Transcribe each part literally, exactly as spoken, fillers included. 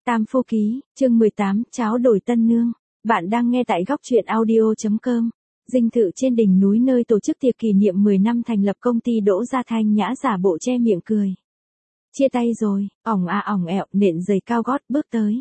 Tam Phu Ký, chương mười tám, cháo đổi tân nương. Bạn đang nghe tại góc truyện audio chấm com. Dinh thự trên đỉnh núi nơi tổ chức tiệc kỷ niệm mười năm thành lập công ty Đỗ Gia Thanh Nhã giả bộ che miệng cười. Chia tay rồi, ỏng à ỏng ẹo, nện giày cao gót bước tới.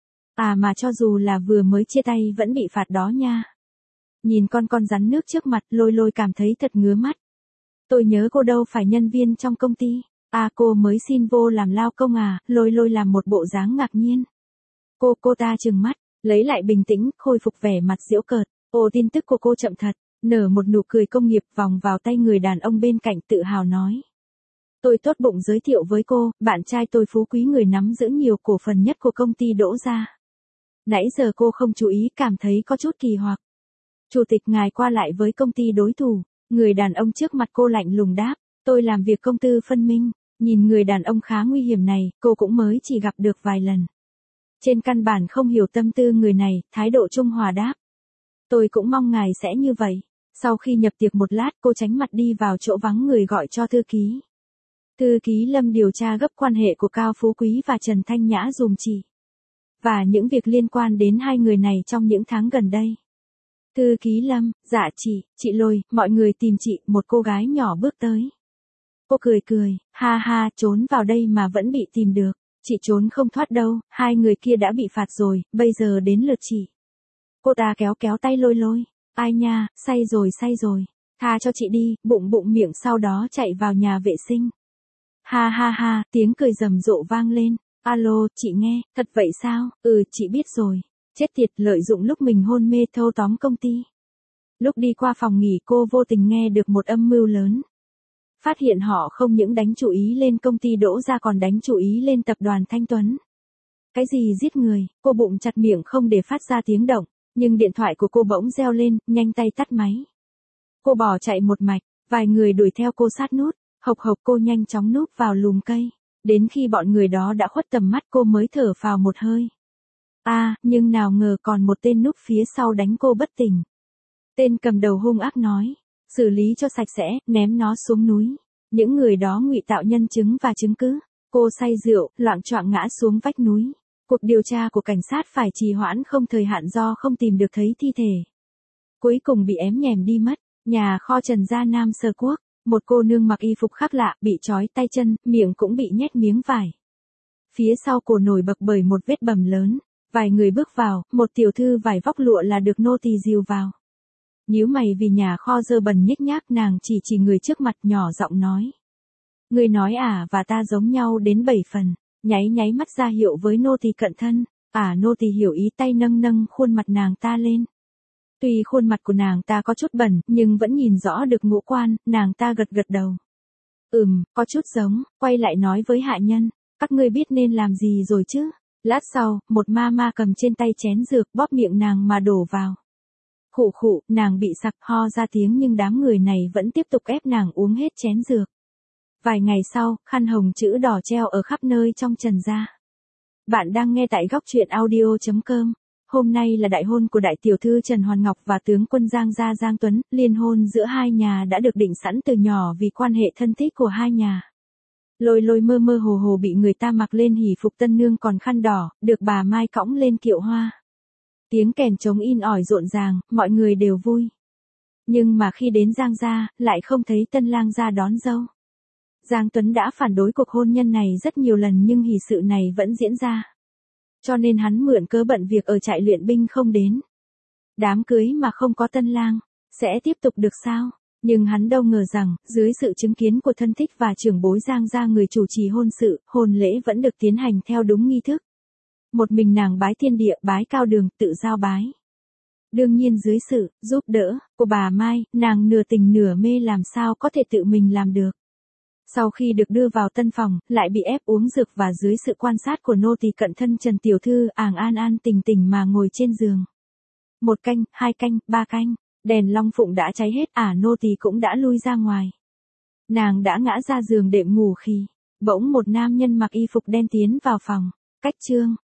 À mà cho dù là vừa mới chia tay vẫn bị phạt đó nha. Nhìn con con rắn nước trước mặt, Lôi Lôi cảm thấy thật ngứa mắt. Tôi nhớ cô đâu phải nhân viên trong công ty. À cô mới xin vô làm lao công à, Lôi Lôi làm một bộ dáng ngạc nhiên. Cô, cô ta trừng mắt, lấy lại bình tĩnh, khôi phục vẻ mặt giễu cợt. Ồ, tin tức của cô chậm thật, nở một nụ cười công nghiệp vòng vào tay người đàn ông bên cạnh tự hào nói. Tôi tốt bụng giới thiệu với cô, bạn trai tôi phú quý người nắm giữ nhiều cổ phần nhất của công ty Đỗ Gia. Nãy giờ cô không chú ý, cảm thấy có chút kỳ hoặc. Chủ tịch ngài qua lại với công ty đối thủ, người đàn ông trước mặt cô lạnh lùng đáp, tôi làm việc công tư phân minh. Nhìn người đàn ông khá nguy hiểm này, cô cũng mới chỉ gặp được vài lần. Trên căn bản không hiểu tâm tư người này, thái độ trung hòa đáp. Tôi cũng mong ngài sẽ như vậy. Sau khi nhập tiệc một lát, cô tránh mặt đi vào chỗ vắng người gọi cho thư ký. Thư ký Lâm điều tra gấp quan hệ của Cao Phú Quý và Trần Thanh Nhã dùm chị. Và những việc liên quan đến hai người này trong những tháng gần đây. Thư ký Lâm, dạ chị, chị Lôi, mọi người tìm chị, một cô gái nhỏ bước tới. Cô cười cười, ha ha, trốn vào đây mà vẫn bị tìm được. Chị trốn không thoát đâu, hai người kia đã bị phạt rồi, bây giờ đến lượt chị. Cô ta kéo kéo tay Lôi Lôi. Ai nha, say rồi say rồi. Tha cho chị đi, bụng bụng miệng sau đó chạy vào nhà vệ sinh. Ha ha ha, tiếng cười rầm rộ vang lên. Alo, chị nghe, thật vậy sao? Ừ, chị biết rồi. Chết tiệt, lợi dụng lúc mình hôn mê thâu tóm công ty. Lúc đi qua phòng nghỉ cô vô tình nghe được một âm mưu lớn. Phát hiện họ không những đánh chú ý lên công ty Đỗ Gia còn đánh chú ý lên tập đoàn Thanh Tuấn. Cái gì giết người, cô bụng chặt miệng không để phát ra tiếng động, nhưng điện thoại của cô bỗng reo lên, nhanh tay tắt máy. Cô bỏ chạy một mạch, vài người đuổi theo cô sát nút, hộc hộc cô nhanh chóng núp vào lùm cây, đến khi bọn người đó đã khuất tầm mắt cô mới thở phào một hơi. À, nhưng nào ngờ còn một tên núp phía sau đánh cô bất tỉnh. Tên cầm đầu hung ác nói. Xử lý cho sạch sẽ, ném nó xuống núi. Những người đó ngụy tạo nhân chứng và chứng cứ. Cô say rượu, loạng choạng ngã xuống vách núi. Cuộc điều tra của cảnh sát phải trì hoãn không thời hạn do không tìm được thấy thi thể. Cuối cùng bị ém nhèm đi mất. Nhà kho Trần Gia Nam Sơ Quốc. Một cô nương mặc y phục khác lạ, bị trói tay chân, miệng cũng bị nhét miếng vải. Phía sau cổ nổi bật bởi một vết bầm lớn. Vài người bước vào, một tiểu thư vải vóc lụa là được nô tỳ dìu vào. Nhíu mày vì nhà kho dơ bẩn nhếch nhác, nàng chỉ chỉ người trước mặt nhỏ giọng nói. Người nói à và ta giống nhau đến bảy phần, nháy nháy mắt ra hiệu với nô tỳ cận thân, à nô tỳ hiểu ý, tay nâng nâng khuôn mặt nàng ta lên. Tuy khuôn mặt của nàng ta có chút bẩn, nhưng vẫn nhìn rõ được ngũ quan, nàng ta gật gật đầu. Ừm, có chút giống, quay lại nói với hạ nhân, các ngươi biết nên làm gì rồi chứ? Lát sau, một ma ma cầm trên tay chén dược bóp miệng nàng mà đổ vào. Khụ khụ, nàng bị sặc ho ra tiếng nhưng đám người này vẫn tiếp tục ép nàng uống hết chén dược. Vài ngày sau, khăn hồng chữ đỏ treo ở khắp nơi trong Trần gia. Bạn đang nghe tại góc truyện audio chấm com. Hôm nay là đại hôn của đại tiểu thư Trần Hoàn Ngọc và tướng quân Giang gia Giang Tuấn. Liên hôn giữa hai nhà đã được định sẵn từ nhỏ vì quan hệ thân thích của hai nhà. Lôi Lôi mơ mơ hồ hồ bị người ta mặc lên hỷ phục tân nương còn khăn đỏ, được bà Mai cõng lên kiệu hoa. Tiếng kèn trống in ỏi rộn ràng, mọi người đều vui. Nhưng mà khi đến Giang gia, lại không thấy tân lang ra đón dâu. Giang Tuấn đã phản đối cuộc hôn nhân này rất nhiều lần nhưng hỷ sự này vẫn diễn ra. Cho nên hắn mượn cớ bận việc ở trại luyện binh không đến. Đám cưới mà không có tân lang, sẽ tiếp tục được sao? Nhưng hắn đâu ngờ rằng, dưới sự chứng kiến của thân thích và trưởng bối Giang gia người chủ trì hôn sự, hôn lễ vẫn được tiến hành theo đúng nghi thức. Một mình nàng bái thiên địa, bái cao đường, tự giao bái. Đương nhiên dưới sự giúp đỡ của bà Mai, nàng nửa tình nửa mê làm sao có thể tự mình làm được. Sau khi được đưa vào tân phòng, lại bị ép uống dược và dưới sự quan sát của nô tỳ cận thân Trần tiểu thư, àng an an tình tình mà ngồi trên giường. Một canh, hai canh, ba canh, đèn long phụng đã cháy hết, ả nô tỳ cũng đã lui ra ngoài. Nàng đã ngã ra giường đệm ngủ khi, bỗng một nam nhân mặc y phục đen tiến vào phòng. Cách chương